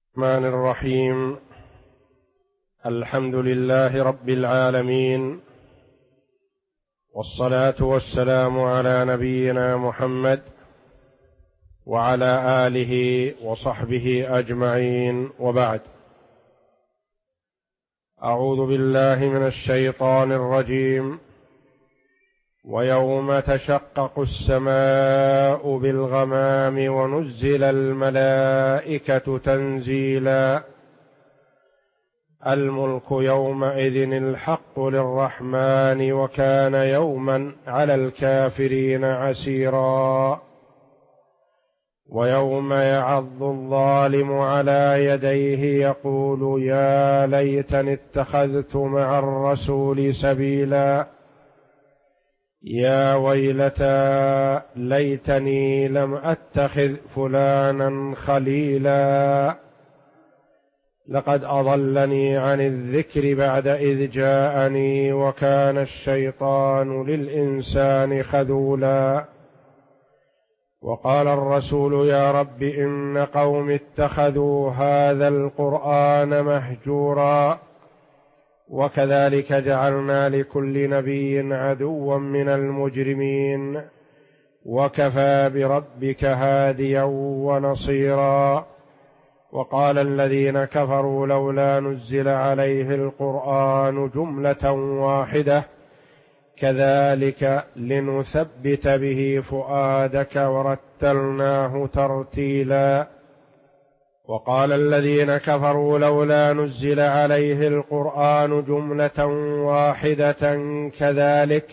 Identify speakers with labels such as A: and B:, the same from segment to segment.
A: الرحمن الرحيم. الحمد لله رب العالمين، والصلاة والسلام على نبينا محمد وعلى آله وصحبه أجمعين، وبعد. أعوذ بالله من الشيطان الرجيم. ويوم تشقق السماء بالغمام ونزل الملائكة تنزيلا الملك يومئذ الحق للرحمن وكان يوما على الكافرين عسيرا. ويوم يعض الظالم على يديه يقول يا ليتني اتخذت مع الرسول سبيلا يا ويلتى ليتني لم أتخذ فلانا خليلا لقد أضلني عن الذكر بعد إذ جاءني وكان الشيطان للإنسان خذولا. وقال الرسول يا رب إن قوم اتخذوا هذا القرآن مهجورا وكذلك جعلنا لكل نبي عدوا من المجرمين وكفى بربك هاديا ونصيرا. وقال الذين كفروا لولا نزل عليه القرآن جملة واحدة كذلك لنثبت به فؤادك ورتلناه ترتيلا. وقال الذين كفروا لولا نزل عليه القرآن جملة واحدة كذلك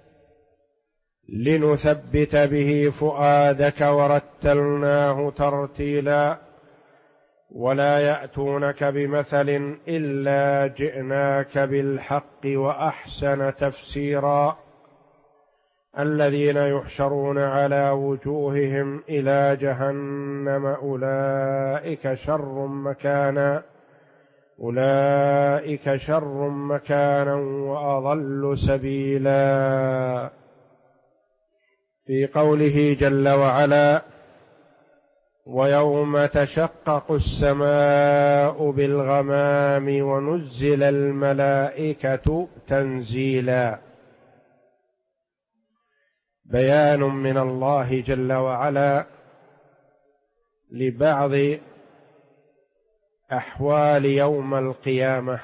A: لنثبت به فؤادك ورتلناه ترتيلا. ولا يأتونك بمثل إلا جئناك بالحق وأحسن تفسيرا. الذين يحشرون على وجوههم إلى جهنم أولئك شر مكانا وأضل سبيلا. في قوله جل وعلا ويوم تشقق السماء بالغمام ونزل الملائكة تنزيلا، بيان من الله جل وعلا لبعض أحوال يوم القيامة.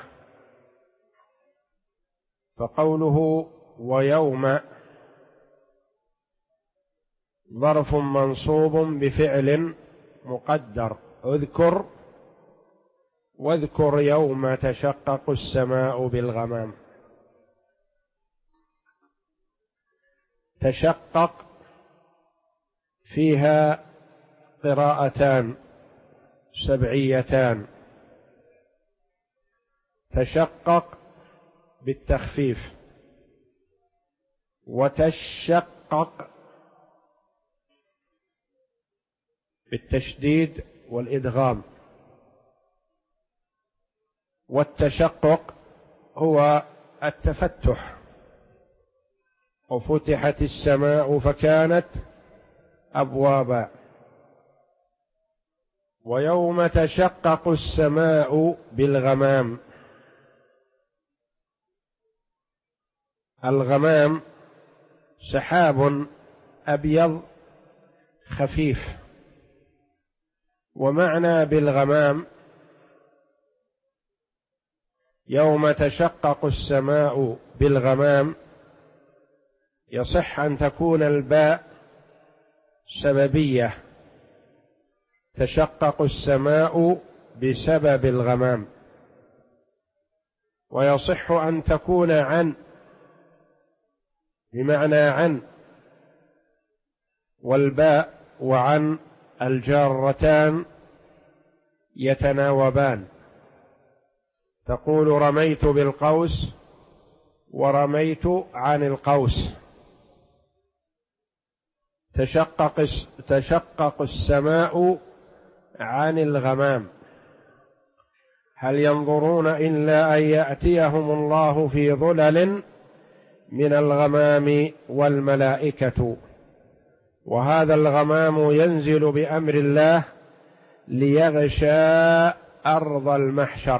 A: فقوله ويوم ظرف منصوب بفعل مقدر اذكر، واذكر يوم تشقق السماء بالغمام. تشقق فيها قراءتان سبعيتان، تشقق بالتخفيف، وتشقق بالتشديد والإدغام. والتشقق هو التفتح، وفتحت السماء فكانت أبوابا. ويوم تشقق السماء بالغمام، الغمام سحاب أبيض خفيف. ومعنى بالغمام يوم تشقق السماء بالغمام يصح أن تكون الباء سببية، تشقق السماء بسبب الغمام. ويصح أن تكون عن بمعنى عن، والباء وعن الجارتان يتناوبان، تقول رميت بالقوس ورميت عن القوس. تشقق السماء عن الغمام. هل ينظرون إلا أن يأتيهم الله في ظلل من الغمام والملائكة. وهذا الغمام ينزل بأمر الله ليغشى أرض المحشر.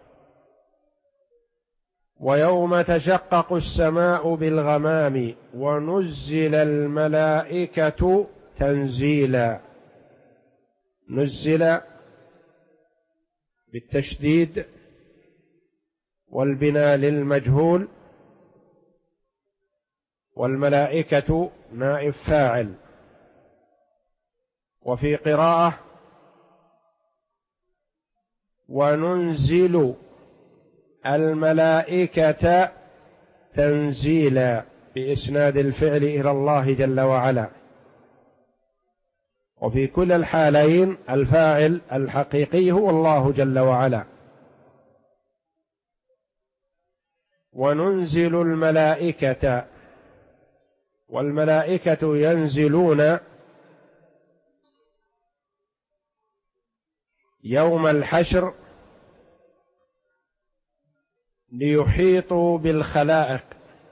A: ويوم تشقق السماء بالغمام ونزل الملائكة تنزيلا. نزل بالتشديد والبناء للمجهول، والملائكة نائب فاعل. وفي قراءة وننزل الملائكة تنزيلا بإسناد الفعل إلى الله جل وعلا. وفي كل الحالين الفاعل الحقيقي هو الله جل وعلا. وننزل الملائكة، والملائكة ينزلون يوم الحشر ليحيطوا بالخلائق.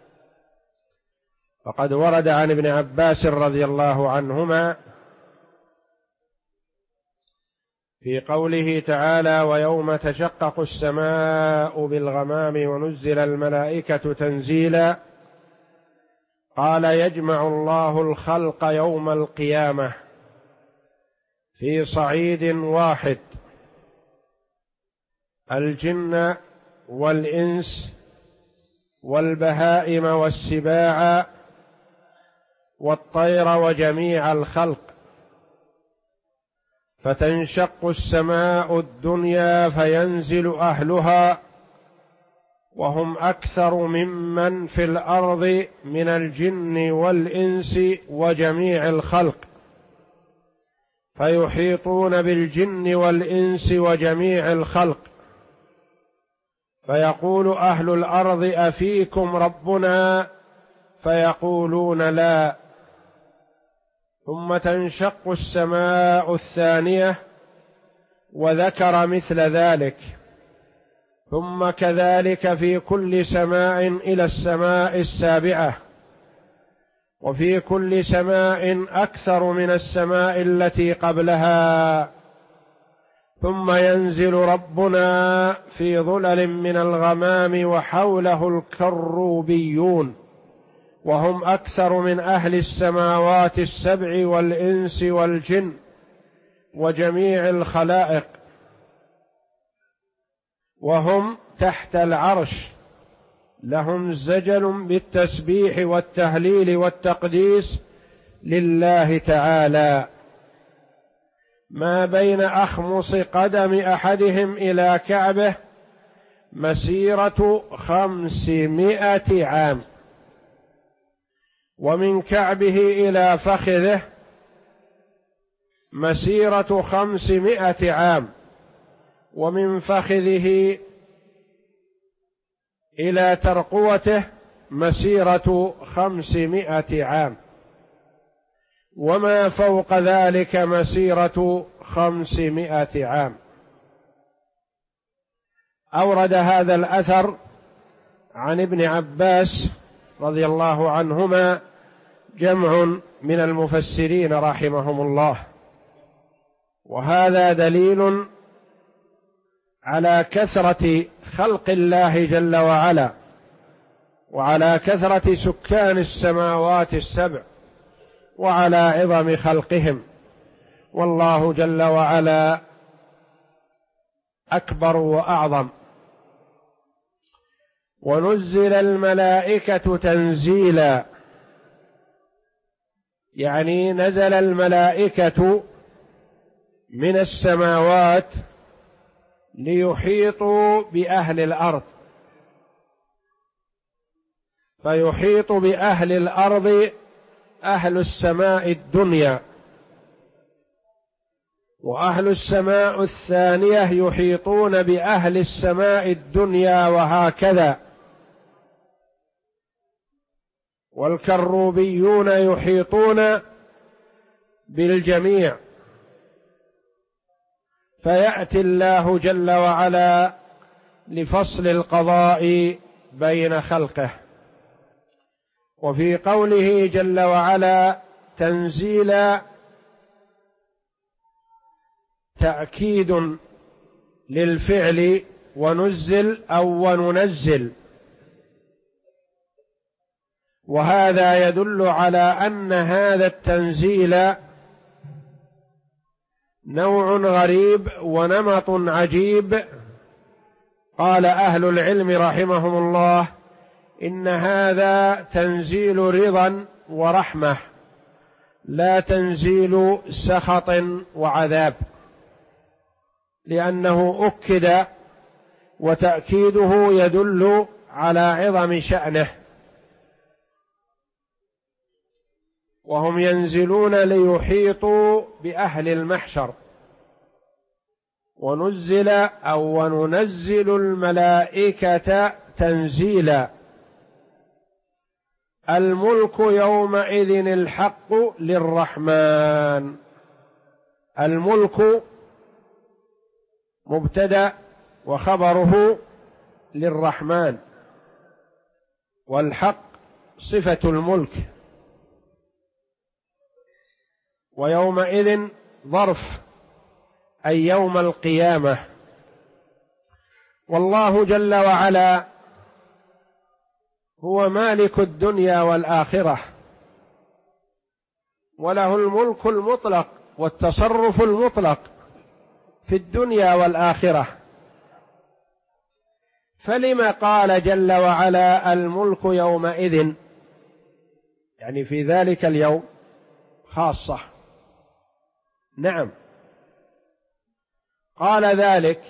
A: فقد ورد عن ابن عباس رضي الله عنهما في قوله تعالى: ويوم تشقق السماء بالغمام ونزل الملائكة تنزيلا، قال: يجمع الله الخلق يوم القيامة في صعيد واحد، الجن والإنس والبهائم والسباع والطير وجميع الخلق، فتنشق السماء الدنيا فينزل أهلها وهم أكثر ممن في الأرض من الجن والإنس وجميع الخلق، فيحيطون بالجن والإنس وجميع الخلق، فيقول أهل الأرض: أفيكم ربنا؟ فيقولون: لا. ثم تنشق السماء الثانية وذكر مثل ذلك، ثم كذلك في كل سماء إلى السماء السابعة، وفي كل سماء أكثر من السماء التي قبلها، ثم ينزل ربنا في ظلل من الغمام وحوله الكروبيون، وهم أكثر من أهل السماوات السبع والإنس والجن وجميع الخلائق، وهم تحت العرش، لهم زجل بالتسبيح والتهليل والتقديس لله تعالى، ما بين أخمص قدم أحدهم إلى كعبه مسيرة 500 عام، ومن كعبه إلى فخذه مسيرة 500 عام، ومن فخذه إلى ترقوته مسيرة 500 عام، وما فوق ذلك مسيرة 500 عام. أورد هذا الأثر عن ابن عباس رضي الله عنهما جمع من المفسرين رحمهم الله، وهذا دليل على كثرة خلق الله جل وعلا، وعلى كثرة سكان السماوات السبع، وعلى عظم خلقهم، والله جل وعلا أكبر وأعظم. ونزل الملائكة تنزيلا، يعني نزل الملائكة من السماوات ليحيطوا بأهل الأرض، فيحيط بأهل الأرض أهل السماء الدنيا، وأهل السماء الثانية يحيطون بأهل السماء الدنيا، وهكذا. والكروبيون يحيطون بالجميع، فيأتي الله جل وعلا لفصل القضاء بين خلقه. وفي قوله جل وعلا تنزيلا، تأكيد للفعل ونزل أو وننزل، وهذا يدل على أن هذا التنزيل نوع غريب ونمط عجيب. قال أهل العلم رحمهم الله إن هذا تنزيل رضا ورحمة، لا تنزيل سخط وعذاب، لأنه أكد، وتأكيده يدل على عظم شأنه. وهم ينزلون ليحيطوا بأهل المحشر، ونزل أو وننزل الملائكة تنزيلا. الملك يومئذ الحق للرحمن. الملك مبتدأ وخبره للرحمن، والحق صفة الملك، ويومئذ ظرف أي يوم القيامة. والله جل وعلا هو مالك الدنيا والآخرة، وله الملك المطلق والتصرف المطلق في الدنيا والآخرة. فلما قال جل وعلا الملك يومئذ، يعني في ذلك اليوم خاصة؟ نعم، قال ذلك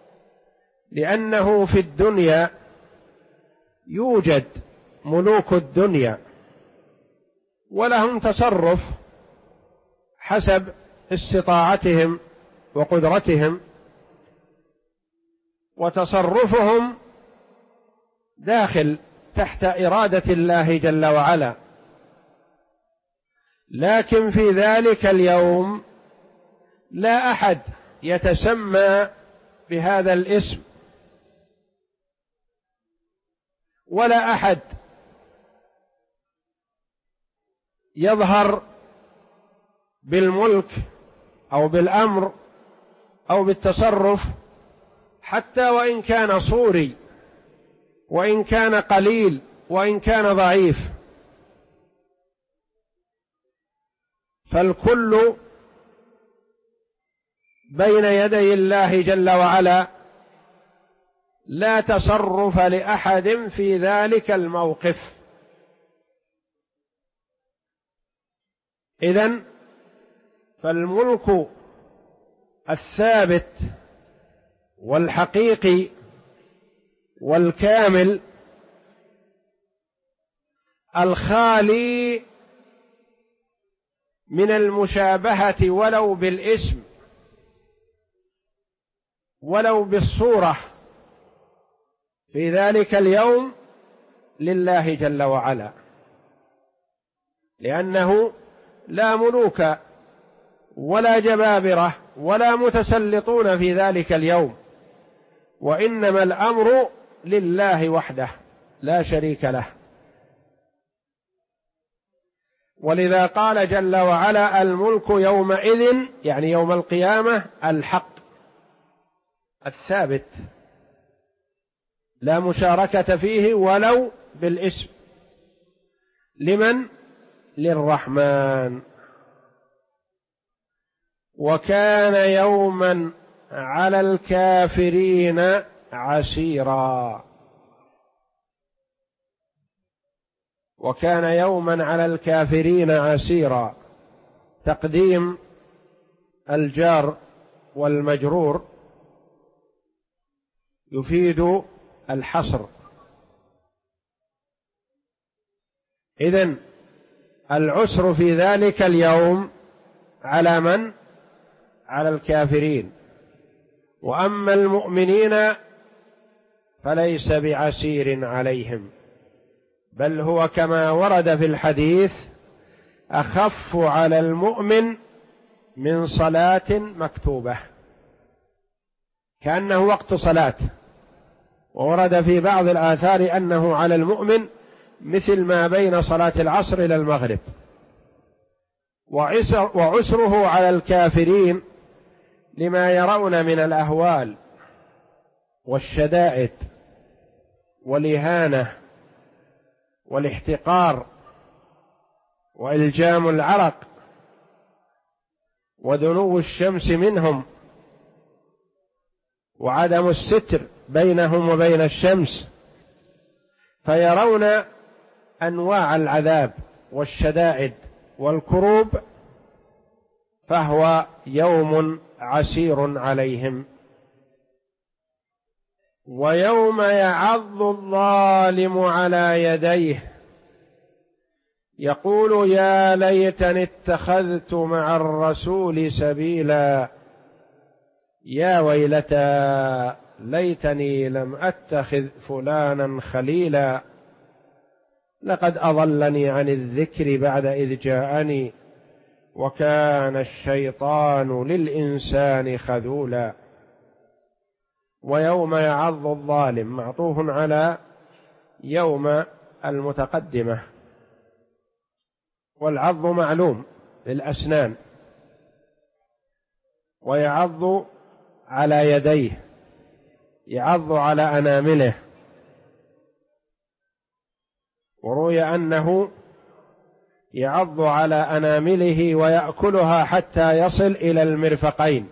A: لأنه في الدنيا يوجد ملوك الدنيا ولهم تصرف حسب استطاعتهم وقدرتهم، وتصرفهم داخل تحت إرادة الله جل وعلا. لكن في ذلك اليوم لا أحد يتسمى بهذا الاسم، ولا أحد يظهر بالملك أو بالأمر أو بالتصرف، حتى وإن كان صوري، وإن كان قليل، وإن كان ضعيف، فالكل بين يدي الله جل وعلا، لا تصرف لأحد في ذلك الموقف. إذن فالملك الثابت والحقيقي والكامل الخالي من المشابهة ولو بالاسم ولو بالصورة، في ذلك اليوم لله جل وعلا، لأنه لا ملوك ولا جبابرة ولا متسلطون في ذلك اليوم، وإنما الأمر لله وحده لا شريك له. ولذا قال جل وعلا الملك يومئذ، يعني يوم القيامة، الحق الثابت، لا مشاركة فيه ولو بالاسم. لمن؟ للرحمن. وكان يوما على الكافرين عسيرا. وكان يوما على الكافرين عسيرا، تقديم الجار والمجرور يفيد الحصر. إذن العسر في ذلك اليوم على من؟ على الكافرين. وأما المؤمنين فليس بعسير عليهم، بل هو كما ورد في الحديث أخف على المؤمن من صلاة مكتوبة، كأنه وقت صلاة. وورد في بعض الآثار أنه على المؤمن مثل ما بين صلاة العصر إلى المغرب. وعسره على الكافرين لما يرون من الأهوال والشدائد والإهانة والاحتقار وإلجام العرق ودنو الشمس منهم وعدم الستر بينهم وبين الشمس، فيرون أنواع العذاب والشدائد والكروب، فهو يوم عسير عليهم. ويوم يعض الظالم على يديه يقول يا ليتني اتخذت مع الرسول سبيلا يا ويلتى ليتني لم أتخذ فلانا خليلا لقد أضلني عن الذكر بعد إذ جاءني وكان الشيطان للإنسان خذولا. ويوم يعض الظالم معطوف على يوم المتقدمة، والعض معلوم للأسنان، ويعض على يديه، يعض على أنامله، وروي أنه يعض على أنامله ويأكلها حتى يصل إلى المرفقين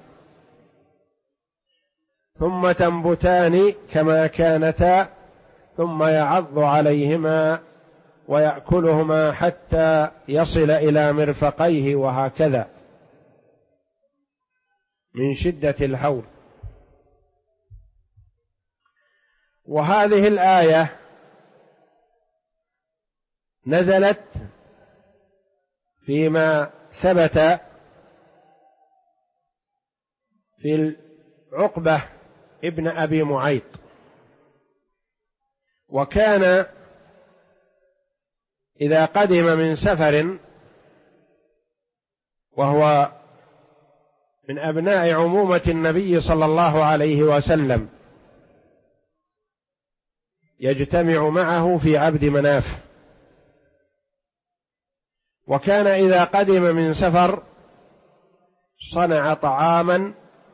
A: ثم تنبتان كما كانتا ثم يعض عليهما ويأكلهما حتى يصل إلى مرفقيه، وهكذا من شدة الهول. وهذه الآية نزلت فيما ثبت في عقبة ابن أبي معيط، وكان إذا قدم من سفر وهو من أبناء عمومة النبي صلى الله عليه وسلم يجتمع معه في عبد مناف، وكان إذا قدم من سفر صنع طعاما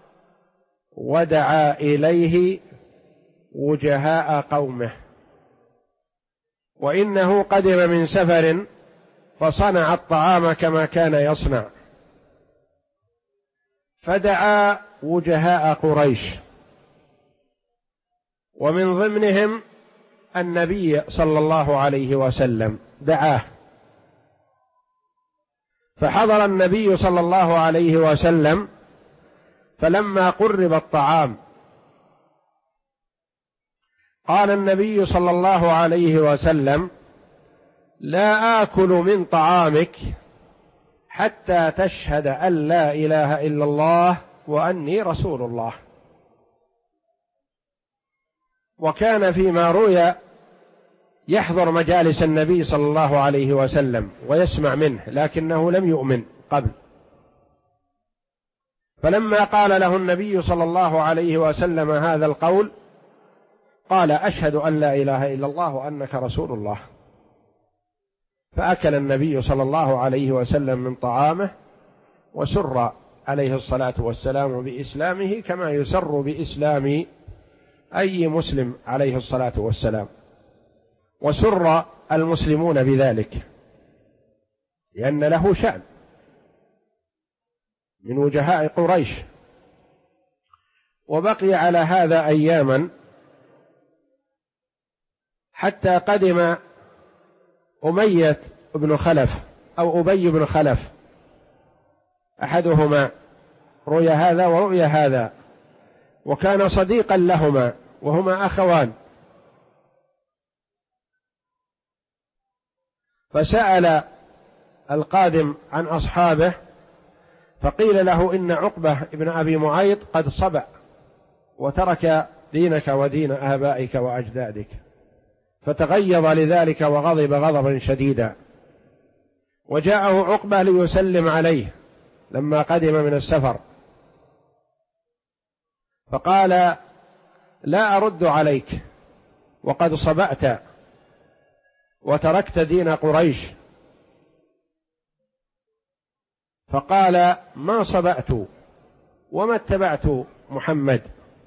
A: ودعا إليه وجهاء قومه، وإنه قدم من سفر فصنع الطعام كما كان يصنع، فدعا وجهاء قريش، ومن ضمنهم النبي صلى الله عليه وسلم دعاه، فحضر النبي صلى الله عليه وسلم، فلما قرب الطعام قال النبي صلى الله عليه وسلم لا آكل من طعامك حتى تشهد أن لا إله إلا الله وأني رسول الله. وكان فيما روي يحضر مجالس النبي صلى الله عليه وسلم ويسمع منه، لكنه لم يؤمن قبل، فلما قال له النبي صلى الله عليه وسلم هذا القول قال أشهد أن لا إله إلا الله وأنك رسول الله، فأكل النبي صلى الله عليه وسلم من طعامه، وسر عليه الصلاة والسلام بإسلامه كما يسر بإسلام أي مسلم عليه الصلاة والسلام، وسر المسلمون بذلك لأن له شأن من وجهاء قريش. وبقي على هذا أياما حتى قدم أمية بن خلف أو أبي بن خلف، أحدهما رؤي هذا ورؤي هذا، وكان صديقا لهما وهما أخوان، فسأل القادم عن أصحابه فقيل له إن عقبة ابن أبي معيط قد صبأ وترك دينك ودين آبائك وأجدادك، فتغيظ لذلك وغضب غضبا شديدا، وجاءه عقبة ليسلم عليه لما قدم من السفر، فقال لا أرد عليك وقد صبأت وتركت دين قريش، فقال ما صبأت وما اتبعت محمد،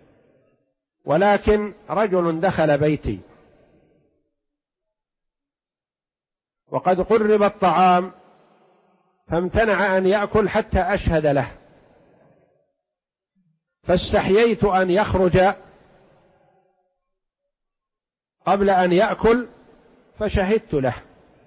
A: ولكن رجل دخل بيتي وقد قرب الطعام فامتنع أن يأكل حتى أشهد له، فاستحييت أن يخرج قبل أن يأكل فشهدت له.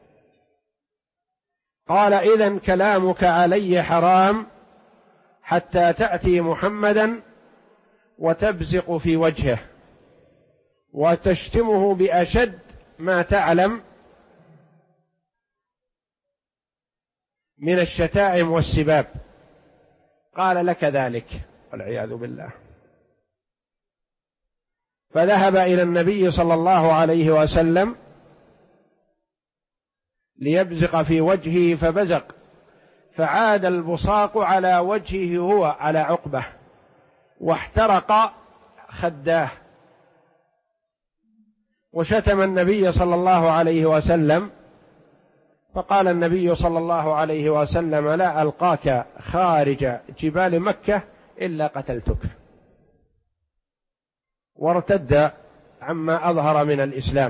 A: قال: إذن كلامك علي حرام حتى تأتي محمدا وتبزق في وجهه وتشتمه بأشد ما تعلم من الشتائم والسباب. قال: لك ذلك، والعياذ بالله. فذهب إلى النبي صلى الله عليه وسلم ليبزق في وجهه فبزق، فعاد البصاق على وجهه هو على عقبة واحترق خداه، وشتم النبي صلى الله عليه وسلم. فقال النبي صلى الله عليه وسلم: لا ألقاك خارج جبال مكة إلا قتلتك. وارتد عما أظهر من الإسلام.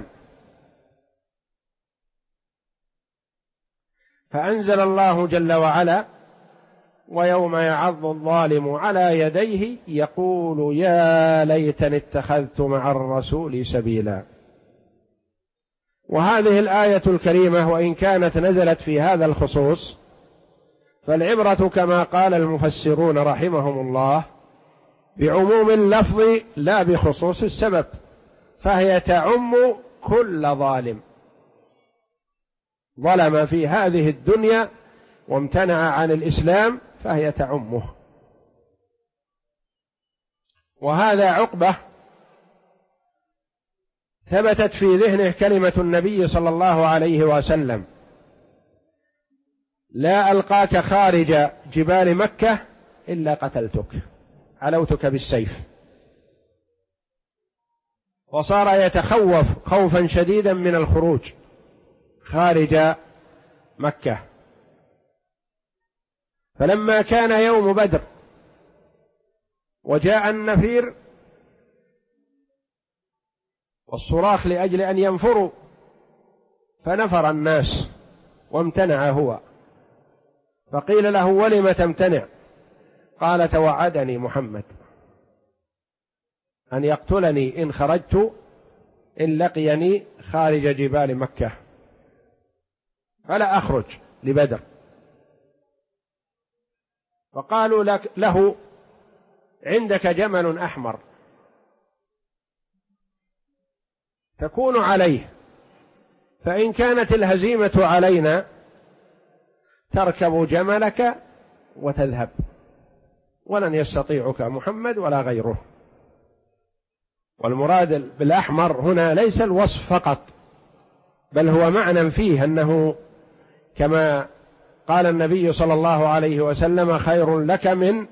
A: فأنزل الله جل وعلا: ويوم يعض الظالم على يديه يقول يا ليتني اتخذت مع الرسول سبيلا. وهذه الآية الكريمة وإن كانت نزلت في هذا الخصوص، فالعبرة كما قال المفسرون رحمهم الله بعموم اللفظ لا بخصوص السبب، فهي تعم كل ظالم ظلم في هذه الدنيا وامتنع عن الإسلام، فهي تعمه. وهذا عقبة ثبتت في ذهنه كلمة النبي صلى الله عليه وسلم: لا ألقاك خارج جبال مكة إلا قتلتك، علوتك بالسيف. وصار يتخوف خوفا شديدا من الخروج خارج مكة. فلما كان يوم بدر وجاء النفير والصراخ لأجل أن ينفروا، فنفر الناس وامتنع هو، فقيل له: ولم تمتنع؟ قال: توعدني محمد أن يقتلني إن خرجت إن لقيني خارج جبال مكة، فلا أخرج لبدر. فقالوا له: عندك جمل أحمر تكون عليه، فإن كانت الهزيمة علينا تركب جملك وتذهب، ولن يستطيعك محمد ولا غيره. والمراد بالأحمر هنا ليس الوصف فقط، بل هو معنى فيه أنه كما قال النبي صلى الله عليه وسلم: خير لك من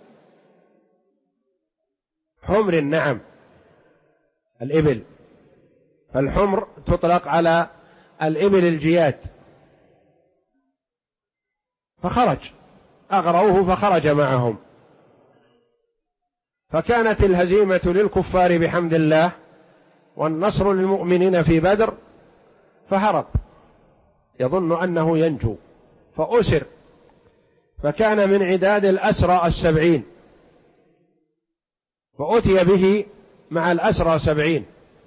A: حمر النعم، الإبل، فالحمر تطلق على الإبل الجياد. فخرج، أغروه فخرج معهم، فكانت الهزيمة للكفار بحمد الله والنصر للمؤمنين في بدر، فهرب يظن أنه ينجو فأسر، فكان من عداد الأسرى 70، فأتي به مع الأسرى 70،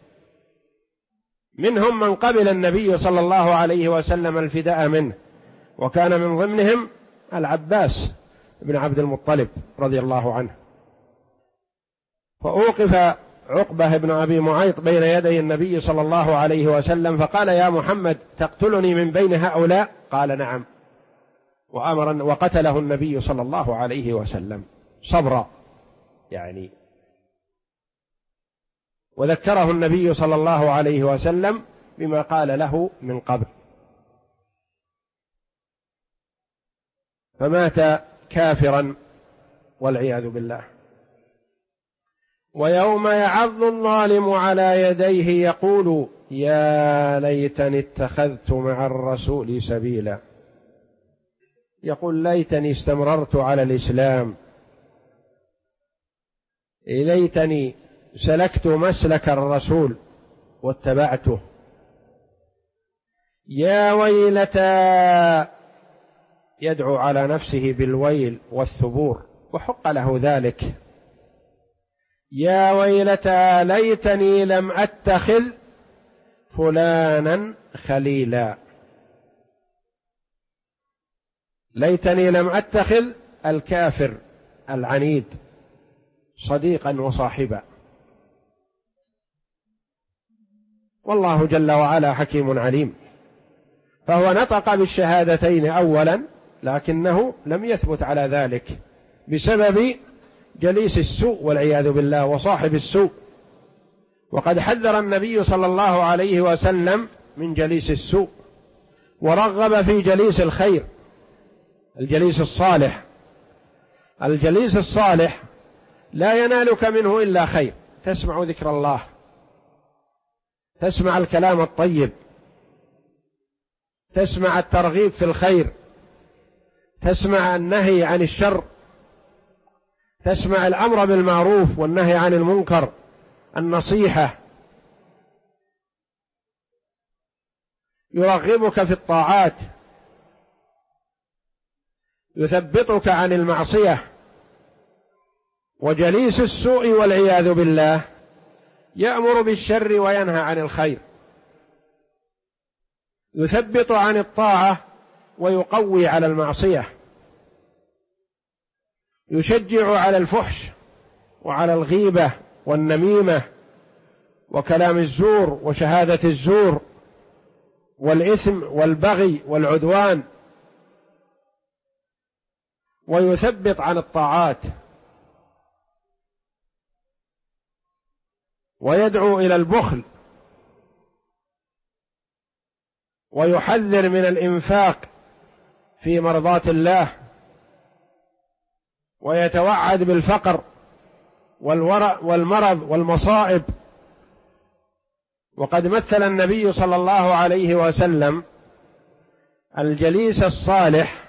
A: منهم من قبل النبي صلى الله عليه وسلم الفداء منه، وكان من ضمنهم العباس بن عبد المطلب رضي الله عنه. فأوقف عقبة بن أبي معيط بين يدي النبي صلى الله عليه وسلم فقال: يا محمد تقتلني من بين هؤلاء؟ قال: نعم. وأمر وقتله النبي صلى الله عليه وسلم صبرا يعني. وذكره النبي صلى الله عليه وسلم بما قال له من قبل، فمات كافرا والعياذ بالله. ويوم يعض الظالم على يديه يقول يا ليتني اتخذت مع الرسول سبيلا، يقول ليتني استمررت على الإسلام ليتني سلكت مسلك الرسول واتبعته. يا ويلتى، يدعو على نفسه بالويل والثبور، وحق له ذلك. يا ويلتى ليتني لم أتخذ فلانا خليلا. ليتني لم أتخذ الكافر العنيد صديقا وصاحبا. والله جل وعلا حكيم عليم، فهو نطق بالشهادتين أولا، لكنه لم يثبت على ذلك بسبب جليس السوء والعياذ بالله وصاحب السوء. وقد حذر النبي صلى الله عليه وسلم من جليس السوء، ورغب في جليس الخير، الجليس الصالح. الجليس الصالح لا ينالك منه إلا خير، تسمع ذكر الله، تسمع الكلام الطيب، تسمع الترغيب في الخير، تسمع النهي عن الشر، تسمع الأمر بالمعروف والنهي عن المنكر، النصيحة، يرغبك في الطاعات، يثبطك عن المعصية. وجليس السوء والعياذ بالله يأمر بالشر وينهى عن الخير، يثبط عن الطاعة ويقوي على المعصية، يشجع على الفحش وعلى الغيبة والنميمة وكلام الزور وشهادة الزور والإثم والبغي والعدوان، ويثبط عن الطاعات، ويدعو إلى البخل، ويحذر من الإنفاق في مرضاة الله، ويتوعد بالفقر والمرض والمصائب. وقد مثل النبي صلى الله عليه وسلم الجليس الصالح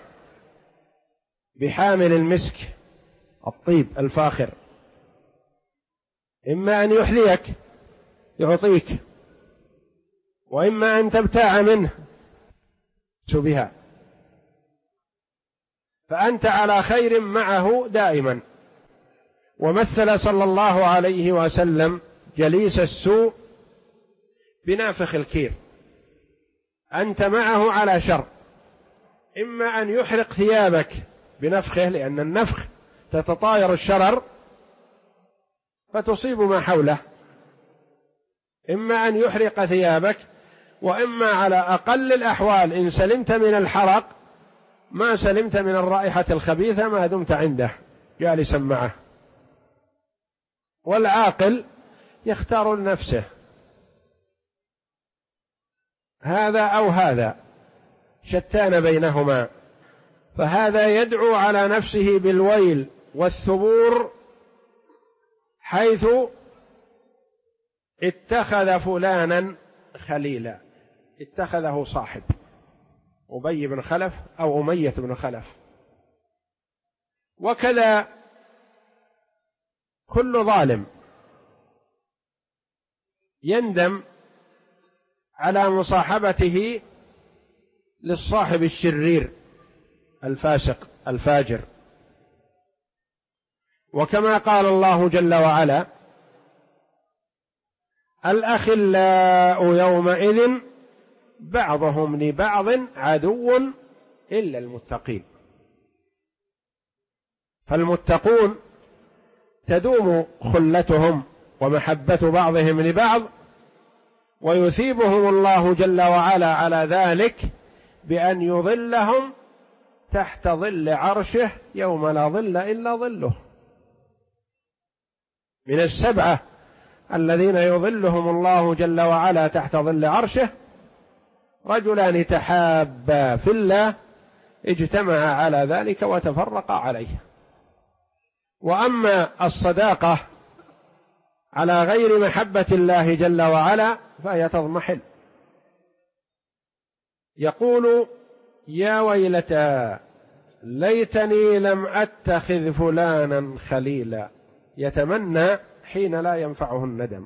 A: بحامل المسك، الطيب الفاخر، إما أن يحذيك يعطيك، وإما أن تبتاع منه بها، فأنت على خير معه دائما. ومثل صلى الله عليه وسلم جليس السوء بنافخ الكير، أنت معه على شر، إما أن يحرق ثيابك بنفخه، لأن النفخ تتطاير الشرر فتصيب ما حوله، إما أن يحرق ثيابك، وإما على أقل الأحوال إن سلمت من الحرق ما سلمت من الرائحة الخبيثة ما دمت عنده جالسا معه. والعاقل يختار لنفسه هذا أو هذا، شتان بينهما، فهذا يدعو على نفسه بالويل والثبور حيث اتخذ فلانا خليلا، اتخذه صاحب، أبي بن خلف أو أمية بن خلف. وكذا كل ظالم يندم على مصاحبته للصاحب الشرير الفاسق الفاجر. وكما قال الله جل وعلا: الأخلاء يومئذ بعضهم لبعض عدو إلا المتقين. فالمتقون تدوم خلتهم ومحبة بعضهم لبعض، ويثيبهم الله جل وعلا على ذلك بأن يظلهم تحت ظل عرشه يوم لا ظل إلا ظله. من السبعة الذين يظلهم الله جل وعلا تحت ظل عرشه رجلان تحابا في الله اجتمعا على ذلك وتفرقا عليه. وأما الصداقة على غير محبة الله جل وعلا فهي تضمحل. يقول: يا ويلتى ليتني لم أتخذ فلانا خليلا. يتمنى حين لا ينفعه الندم.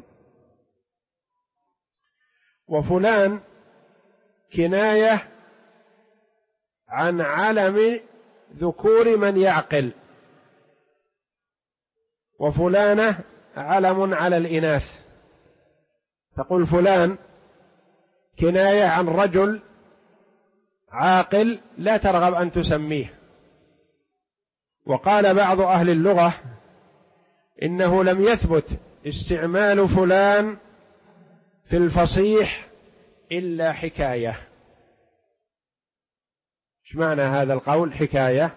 A: وفلان كناية عن علم ذكور من يعقل، وفلانة علم على الإناث. تقول فلان كناية عن رجل عاقل لا ترغب أن تسميه. وقال بعض أهل اللغة إنه لم يثبت استعمال فلان في الفصيح إلا حكاية. ايش معنى هذا القول حكاية؟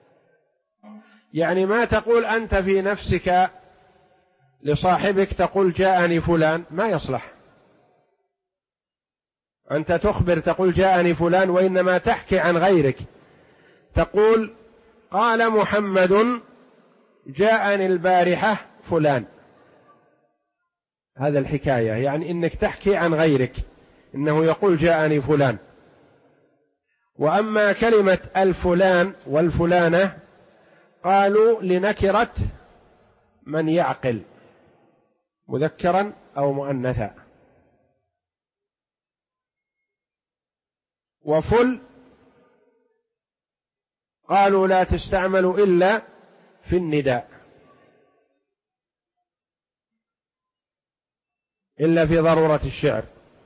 A: يعني ما تقول أنت في نفسك لصاحبك تقول جاءني فلان، ما يصلح. أنت تخبر تقول جاءني فلان، وإنما تحكي عن غيرك، تقول قال محمد جاءني البارحة فلان. هذا الحكاية، يعني إنك تحكي عن غيرك إنه يقول جاءني فلان. وأما كلمة الفلان والفلانة قالوا لنكرة من يعقل مذكرا أو مؤنثا. وفل قالوا لا تستعمل إلا في النداء، إلا في ضرورة الشعر.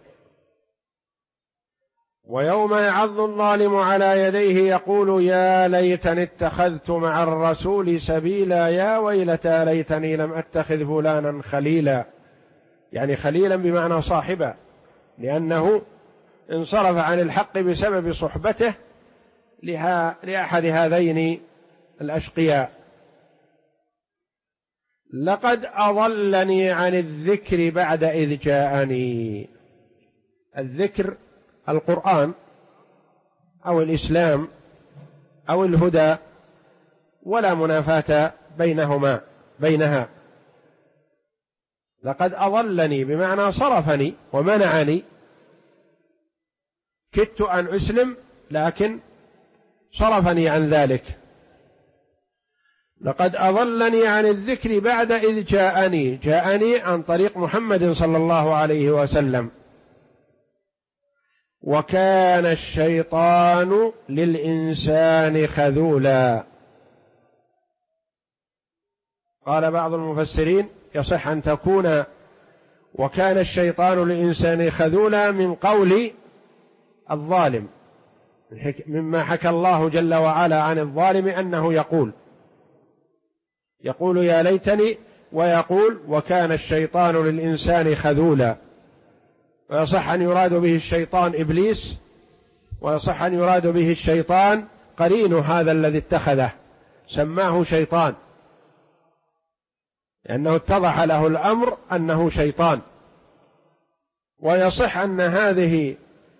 A: ويوم يعض الظالم على يديه يقول يا ليتني اتخذت مع الرسول سبيلا يا ويلتى ليتني لم أتخذ فلانا خليلا، يعني خليلا بمعنى صاحبا، لأنه انصرف عن الحق بسبب صحبته لأحد هذين الأشقياء. لقد أضلني عن الذكر بعد إذ جاءني. الذكر القرآن أو الإسلام أو الهدى، ولا منافاة بينها. لقد أضلني بمعنى صرفني ومنعني، كدت أن أسلم لكن صرفني عن ذلك. لقد أضلني عن الذكر بعد إذ جاءني عن طريق محمد صلى الله عليه وسلم. وكان الشيطان للإنسان خذولا. قال بعض المفسرين يصح أن تكون وكان الشيطان للإنسان خذولا من قول الظالم، مما حكى الله جل وعلا عن الظالم أنه يقول يا ليتني، ويقول وكان الشيطان للإنسان خذولا. ويصح أن يراد به الشيطان إبليس، ويصح أن يراد به الشيطان قرين هذا الذي اتخذه سماه شيطان، لأنه اتضح له الأمر أنه شيطان. ويصح أن هذه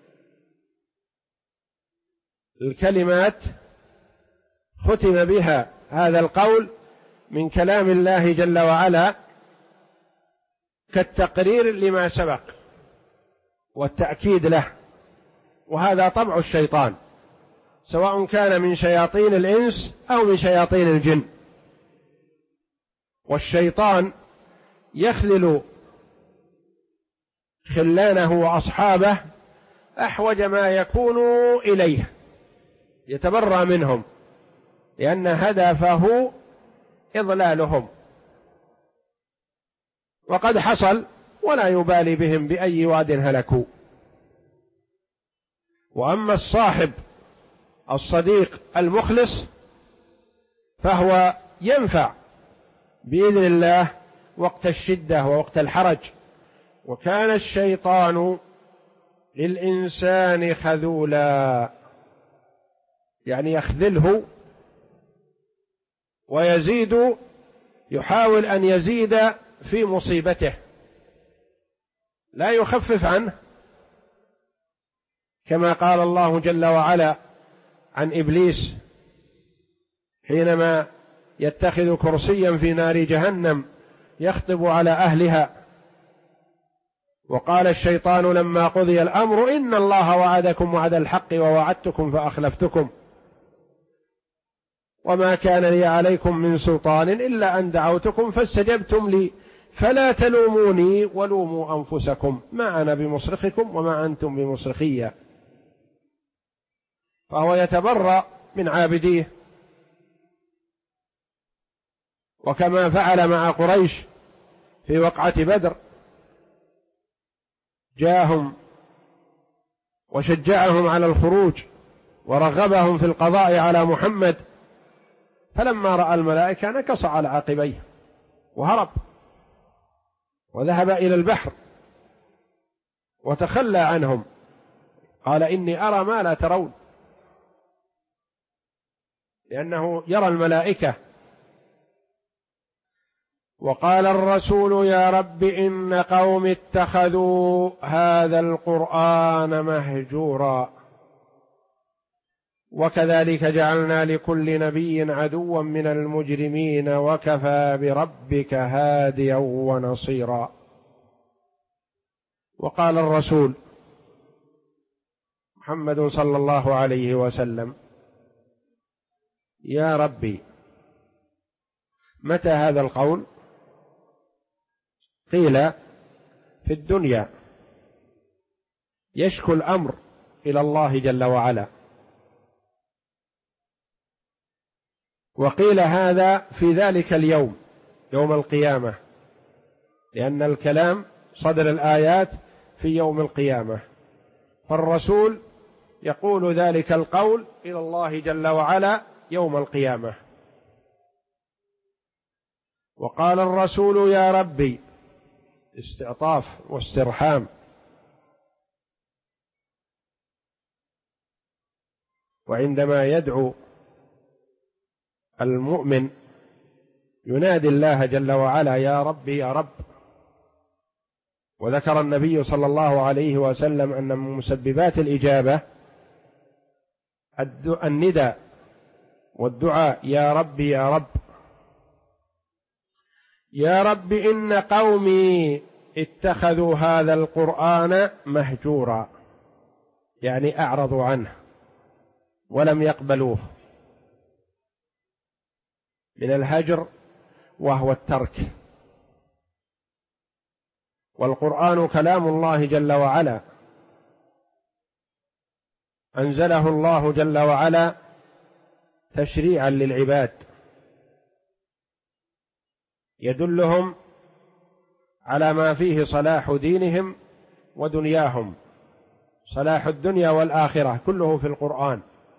A: الكلمات ختم بها هذا القول من كلام الله جل وعلا كالتقرير لما سبق والتأكيد له. وهذا طبع الشيطان، سواء كان من شياطين الإنس أو من شياطين الجن. والشيطان يخذل خلانه وأصحابه أحوج ما يكون إليه، يتبرأ منهم، لأن هدفه إضلالهم، وقد حصل ولا يبالي بهم بأي واد هلكوا. وأما الصاحب الصديق المخلص فهو ينفع بإذن الله وقت الشدة ووقت الحرج. وكان الشيطان للإنسان خذولا، يعني يخذله ويزيد، يحاول أن يزيد في مصيبته، لا يخفف عنه، كما قال الله جل وعلا عن إبليس حينما يتخذ كرسيا في نار جهنم يخطب على أهلها. وقال الشيطان لما قضي الأمر إن الله وعدكم وعد الحق ووعدتكم فأخلفتكم وما كان لي عليكم من سلطان إلا أن دعوتكم فاستجبتم لي فلا تلوموني ولوموا أنفسكم ما أنا بمصرخكم وما أنتم بمصرخي. فهو يتبرأ من عابديه، وكما فعل مع قريش في وقعة بدر، جاءهم وشجعهم على الخروج ورغبهم في القضاء على محمد، فلما رأى الملائكة نكص على عقبيه وهرب وذهب إلى البحر وتخلى عنهم، قال إني أرى ما لا ترون، لأنه يرى الملائكة. وقال الرسول يا رب إن قوم اتخذوا هذا القرآن مهجورا وكذلك جعلنا لكل نبي عدوا من المجرمين وكفى بربك هاديا ونصيرا. وقال الرسول محمد صلى الله عليه وسلم يا ربي متى هذا القول؟ قيل في الدنيا يشكو الأمر إلى الله جل وعلا، وقيل هذا في ذلك اليوم يوم القيامة، لأن الكلام صدر الآيات في يوم القيامة، فالرسول يقول ذلك القول إلى الله جل وعلا يوم القيامة. وقال الرسول يا ربي استعطاف واسترحام، وعندما يدعو المؤمن ينادي الله جل وعلا يا ربي يا رب. وذكر النبي صلى الله عليه وسلم أن من مسببات الإجابة النداء والدعاء يا ربي يا رب. يا رب إن قومي اتخذوا هذا القرآن مهجورا، يعني أعرضوا عنه ولم يقبلوه، من الهجر وهو الترك. والقرآن كلام الله جل وعلا، أنزله الله جل وعلا تشريعا للعباد، يدلهم على ما فيه صلاح دينهم ودنياهم، صلاح الدنيا والآخرة كله في القرآن.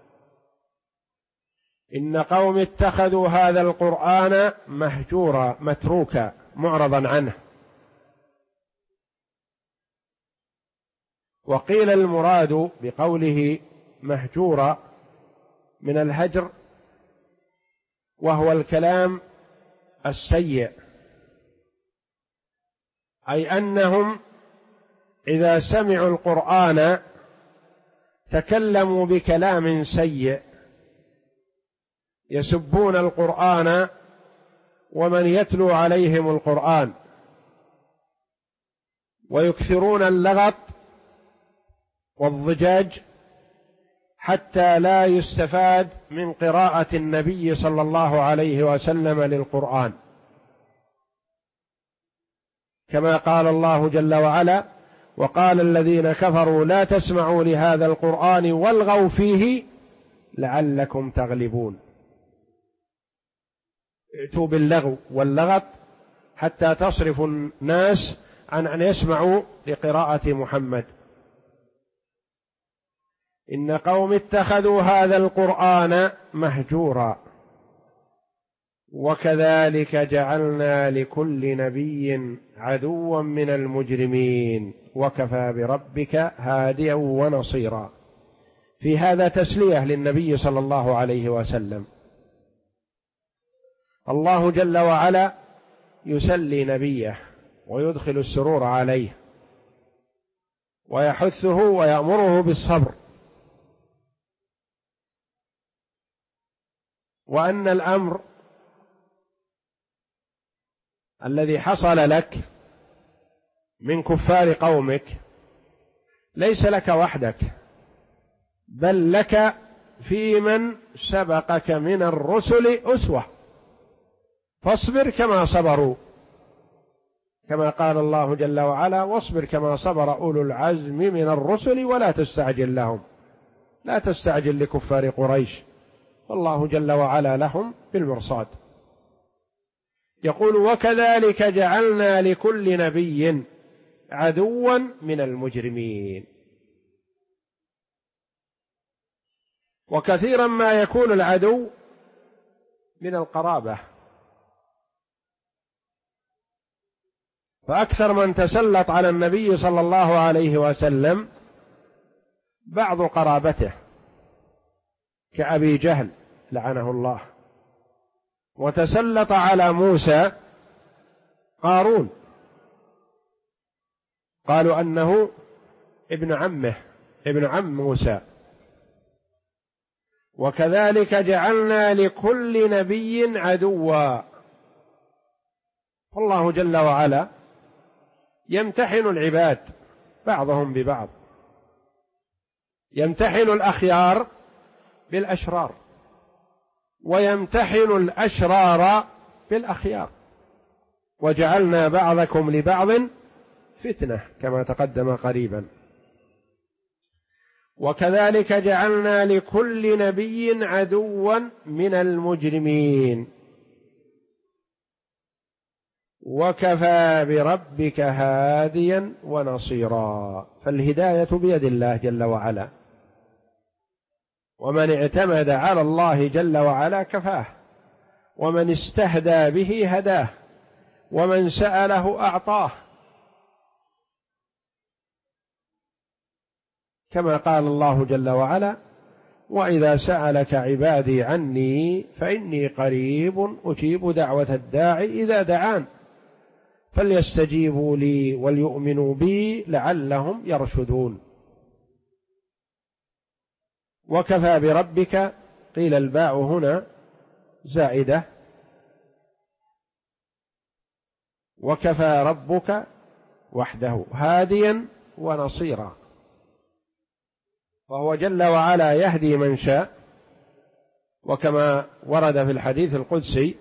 A: إن قوم اتخذوا هذا القرآن مهجورا، متروكا، معرضا عنه. وقيل المراد بقوله مهجورا من الهجر وهو الكلام السيء، أي أنهم إذا سمعوا القرآن تكلموا بكلام سيء، يسبون القرآن ومن يتلو عليهم القرآن، ويكثرون اللغط والضجاج حتى لا يستفاد من قراءة النبي صلى الله عليه وسلم للقرآن، كما قال الله جل وعلا وقال الذين كفروا لا تسمعوا لهذا القرآن والغوا فيه لعلكم تغلبون. ائتوا باللغو واللغط حتى تصرف الناس عن أن يسمعوا لقراءة محمد. إن قوم اتخذوا هذا القرآن مهجورا وكذلك جعلنا لكل نبي عدوا من المجرمين وكفى بربك هاديا ونصيرا. في هذا تسلية للنبي صلى الله عليه وسلم. الله جل وعلا يسلي نبيه ويدخل السرور عليه ويحثه ويأمره بالصبر، وأن الأمر الذي حصل لك من كفار قومك ليس لك وحدك، بل لك في من سبقك من الرسل أسوة، فاصبر كما صبروا، كما قال الله جل وعلا: واصبر كما صبر أولو العزم من الرسل ولا تستعجل لهم، لا تستعجل لكفار قريش، والله جل وعلا لهم بالمرصاد. يقول: وكذلك جعلنا لكل نبي عدوا من المجرمين. وكثيرا ما يكون العدو من القرابة، فأكثر من تسلط على النبي صلى الله عليه وسلم بعض قرابته كأبي جهل لعنه الله، وتسلط على موسى قارون، قالوا أنه ابن عمه، ابن عم موسى. وكذلك جعلنا لكل نبي عدوا، فالله جل وعلا يمتحن العباد بعضهم ببعض، يمتحن الأخيار بالأشرار، ويمتحن الأشرار بالأخيار، وجعلنا بعضكم لبعض فتنة كما تقدم قريبا. وكذلك جعلنا لكل نبي عدوا من المجرمين وكفى بربك هاديا ونصيرا. فالهداية بيد الله جل وعلا، ومن اعتمد على الله جل وعلا كفاه، ومن استهدى به هداه، ومن سأله أعطاه، كما قال الله جل وعلا: وإذا سألك عبادي عني فإني قريب أجيب دعوة الداعي إذا دعان فليستجيبوا لي وليؤمنوا بي لعلهم يرشدون. وكفى بربك، قيل الباء هنا زائدة، وكفى ربك وحده هاديا ونصيرا، وهو جل وعلا يهدي من شاء، وكما ورد في الحديث القدسي: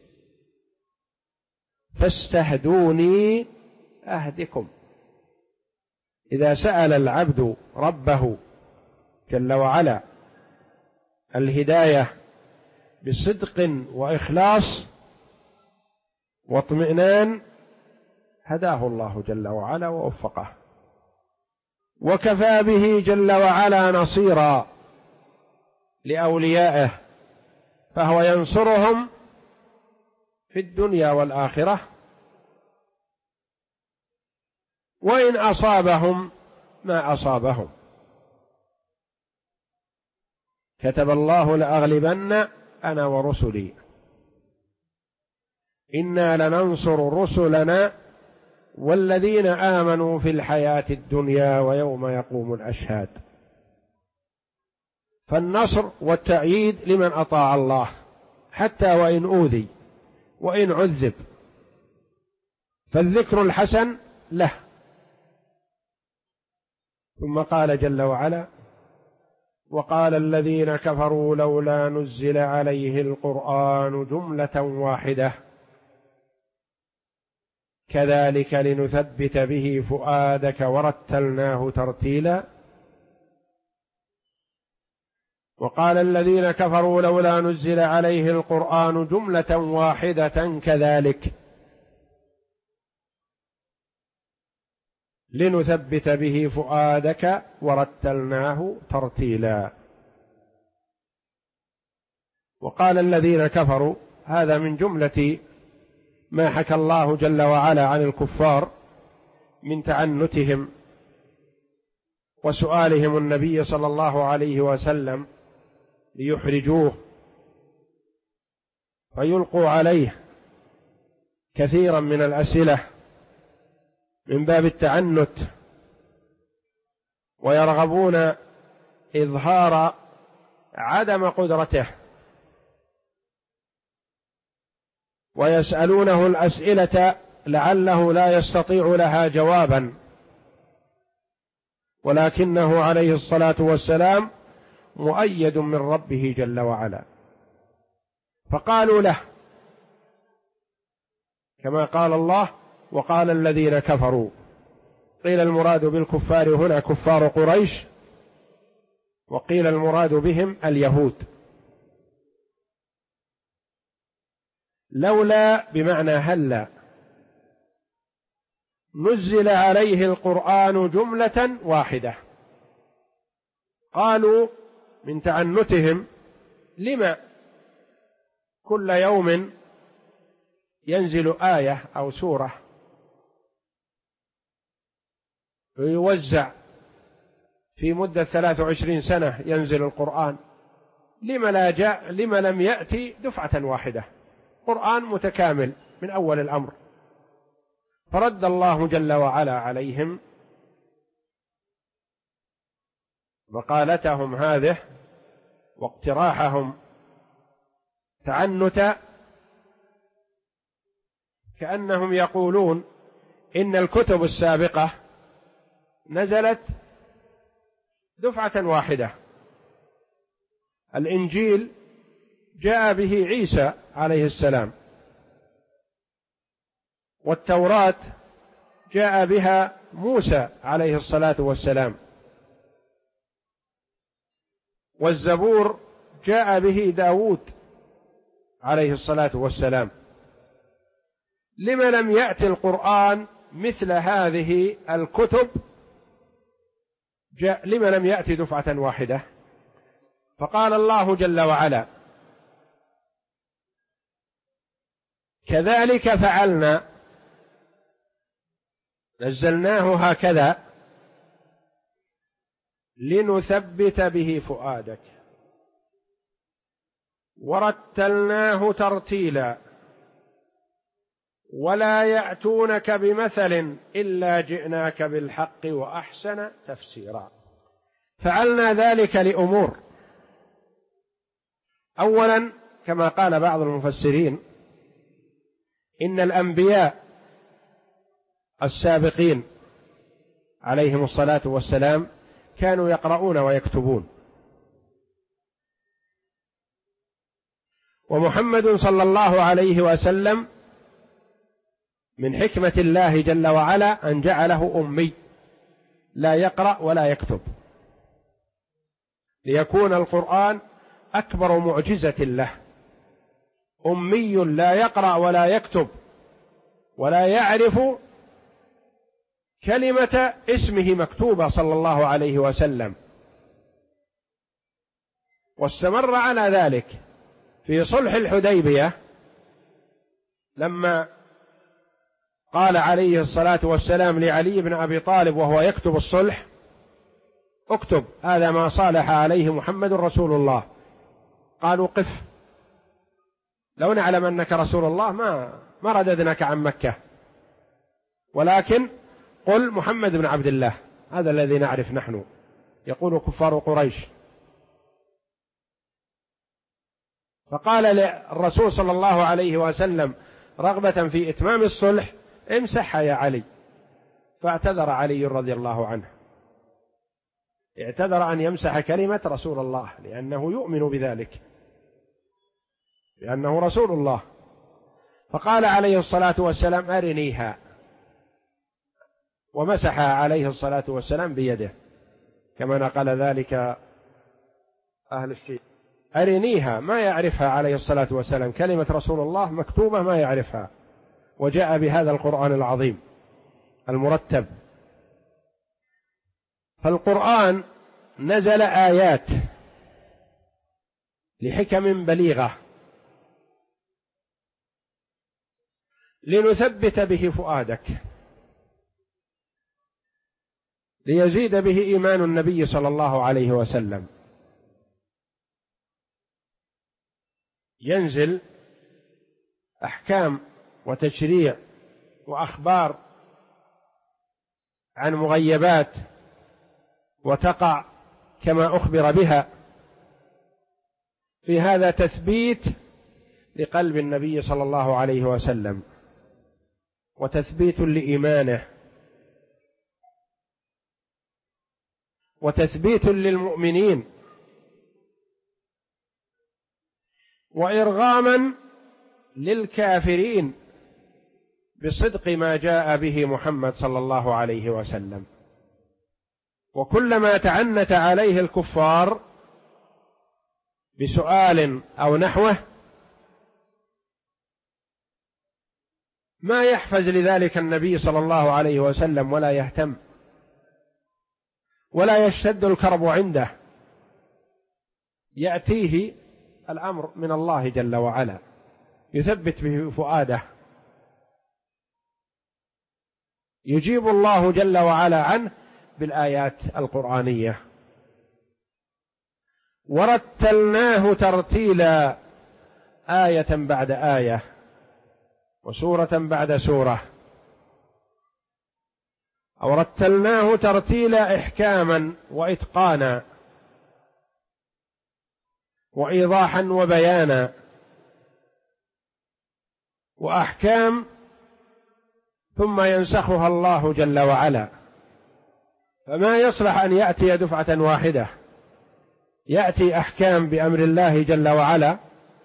A: فاستهدوني أهدكم. إذا سأل العبد ربه جل وعلا الهداية بصدق وإخلاص واطمئنان هداه الله جل وعلا ووفقه. وكفى به جل وعلا نصيرا لأوليائه، فهو ينصرهم في الدنيا والآخرة، وإن أصابهم ما أصابهم. كتب الله: لأغلبن أنا ورسلي إنا لننصر رسلنا والذين آمنوا في الحياة الدنيا ويوم يقوم الأشهاد. فالنصر والتأييد لمن أطاع الله حتى وإن أوذي وإن عذب، فالذكر الحسن له. ثم قال جل وعلا: وقال الذين كفروا لولا نزل عليه القرآن جملة واحدة كذلك لنثبت به فؤادك ورتلناه ترتيلا. وقال الذين كفروا لولا نزل عليه القرآن جملة واحدة كذلك لنثبت به فؤادك ورتلناه ترتيلا. وقال الذين كفروا، هذا من جملة ما حكى الله جل وعلا عن الكفار من تعنتهم وسؤالهم النبي صلى الله عليه وسلم ليحرجوه فيلقوا عليه كثيرا من الأسئلة من باب التعنت، ويرغبون إظهار عدم قدرته، ويسألونه الأسئلة لعله لا يستطيع لها جوابا، ولكنه عليه الصلاة والسلام مؤيد من ربه جل وعلا. فقالوا له كما قال الله: وقال الذين كفروا. قيل المراد بالكفار هنا كفار قريش، وقيل المراد بهم اليهود. لولا بمعنى هلا نزل عليه القرآن جملة واحدة. قالوا من تعنتهم: لما كل يوم ينزل آية أو سورة ويوزع في مدة 23 سنة ينزل القرآن، لما لم يأتي دفعة واحدة قرآن متكامل من أول الأمر؟ فرد الله جل وعلا عليهم مقالتهم هذه واقتراحهم تعنتا، كأنهم يقولون إن الكتب السابقة نزلت دفعة واحدة. الإنجيل جاء به عيسى عليه السلام، والتوراة جاء بها موسى عليه الصلاة والسلام، والزبور جاء به داود عليه الصلاة والسلام. لما لم يأتي القرآن مثل هذه الكتب؟ لما لم يأتي دفعة واحدة؟ فقال الله جل وعلا: كذلك فعلنا، نزلناه هكذا لنثبت به فؤادك ورتلناه ترتيلا ولا يأتونك بمثل إلا جئناك بالحق وأحسن تفسيرا. فعلنا ذلك لأمور: أولا كما قال بعض المفسرين إن الأنبياء السابقين عليهم الصلاة والسلام كانوا يقرؤون ويكتبون، ومحمد صلى الله عليه وسلم من حكمة الله جل وعلا أن جعله أمي لا يقرأ ولا يكتب، ليكون القرآن أكبر معجزة له. أمي لا يقرأ ولا يكتب ولا يعرف كلمة اسمه مكتوبة صلى الله عليه وسلم، واستمر على ذلك في صلح الحديبية لما قال عليه الصلاة والسلام لعلي بن أبي طالب وهو يكتب الصلح: اكتب هذا ما صالح عليه محمد رسول الله. قالوا: قف، لو نعلم أنك رسول الله ما رددناك عن مكة، ولكن قل محمد بن عبد الله، هذا الذي نعرف نحن، يقول كفار قريش. فقال للرسول صلى الله عليه وسلم رغبة في إتمام الصلح: امسحها يا علي. فاعتذر علي رضي الله عنه، اعتذر أن يمسح كلمة رسول الله لأنه يؤمن بذلك، لأنه رسول الله. فقال عليه الصلاة والسلام: أرنيها، ومسحها عليه الصلاة والسلام بيده، كما نقل ذلك أهل الشيء. أرنيها، ما يعرفها عليه الصلاة والسلام، كلمة رسول الله مكتوبة ما يعرفها، وجاء بهذا القرآن العظيم المرتب. فالقرآن نزل آيات لحكم بليغة لنثبت به فؤادك، ليزيد به إيمان النبي صلى الله عليه وسلم. ينزل أحكام وتشريع وأخبار عن مغيبات وتقع كما أخبر بها، في هذا تثبيت لقلب النبي صلى الله عليه وسلم وتثبيت لإيمانه وتثبيت للمؤمنين وإرغاما للكافرين بصدق ما جاء به محمد صلى الله عليه وسلم. وكلما تعنت عليه الكفار بسؤال أو نحوه ما يحفز لذلك النبي صلى الله عليه وسلم ولا يهتم ولا يشتد الكرب عنده، يأتيه الأمر من الله جل وعلا يثبت به فؤاده، يجيب الله جل وعلا عنه بالآيات القرآنية. ورتلناه ترتيلا، آية بعد آية وسورة بعد سورة. أو رتلناه ترتيلا إحكاما وإتقانا وإيضاحا وبيانا وأحكام ثم ينسخها الله جل وعلا. فما يصلح أن يأتي دفعة واحدة، يأتي أحكام بأمر الله جل وعلا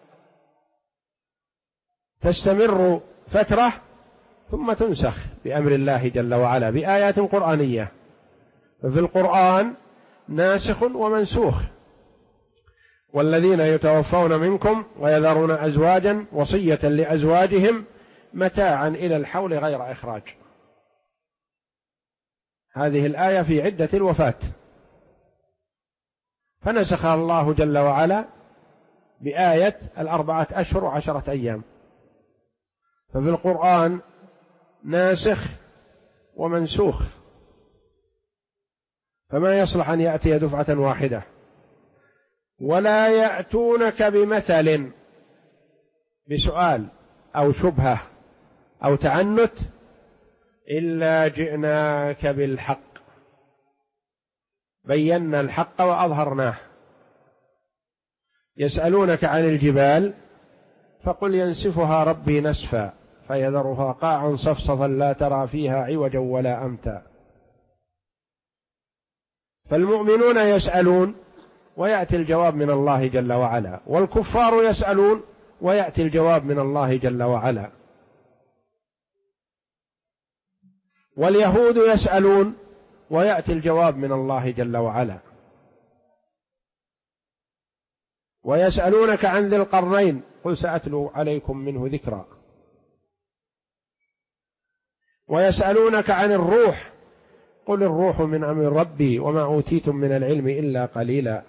A: تستمر فترة ثم تنسخ بأمر الله جل وعلا بآيات قرآنية. ففي القرآن ناسخ ومنسوخ. والذين يتوفون منكم ويذرون أزواجا وصية لأزواجهم متاعا إلى الحول غير إخراج. هذه الآية في عدة الوفاة فنسخها الله جل وعلا بآية 4 أشهر و10 أيام. ففي القرآن ناسخ ومنسوخ، فما يصلح أن يأتي دفعة واحدة. ولا يأتونك بمثل، بسؤال أو شبهة أو تعنت، إلا جئناك بالحق، بينا الحق وأظهرناه. يسألونك عن الجبال فقل ينسفها ربي نسفا فيذرها قاعا صفصفا لا ترى فيها عوجا ولا أمتا. فالمؤمنون يسألون ويأتي الجواب من الله جل وعلا، والكفار يسألون ويأتي الجواب من الله جل وعلا، واليهود يسألون ويأتي الجواب من الله جل وعلا. ويسألونك عن ذي القرنين قل سأتلو عليكم منه ذكرا. ويسألونك عن الروح قل الروح من أمر ربي وما أوتيتم من العلم إلا قليلا.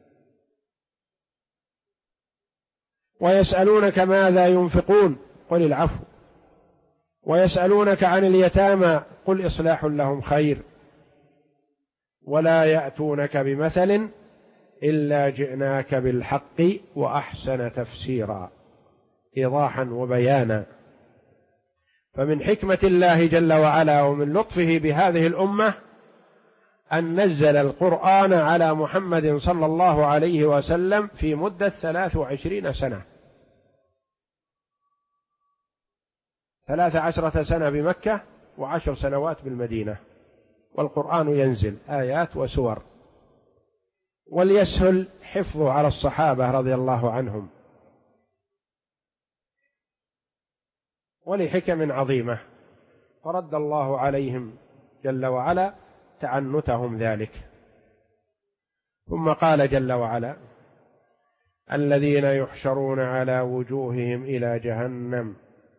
A: ويسألونك ماذا ينفقون قل العفو. ويسألونك عن اليتامى قل إصلاح لهم خير. ولا يأتونك بمثل إلا جئناك بالحق وأحسن تفسيرا، إيضاحا وبيانا. فمن حكمة الله جل وعلا ومن لطفه بهذه الأمة أن نزل القرآن على محمد صلى الله عليه وسلم في مدة 23 سنة، 13 سنة بمكة و10 سنوات بالمدينة، والقرآن ينزل آيات وسور، وليسهل حفظه على الصحابة رضي الله عنهم، ولحكم عظيمة، فرد الله عليهم جل وعلا تعنتهم ذلك. ثم قال جل وعلا: الذين يحشرون على وجوههم إلى جهنم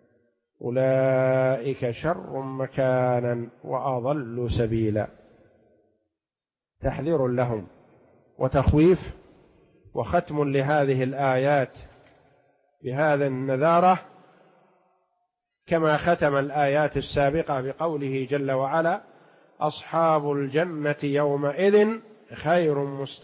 A: أولئك شر مكانا وأضل سبيلا. تحذير لهم وتخويف وختم لهذه الآيات بهذا النذارة، كما ختم الآيات السابقة بقوله جل وعلا: أصحاب الجنة يومئذ خير مستقر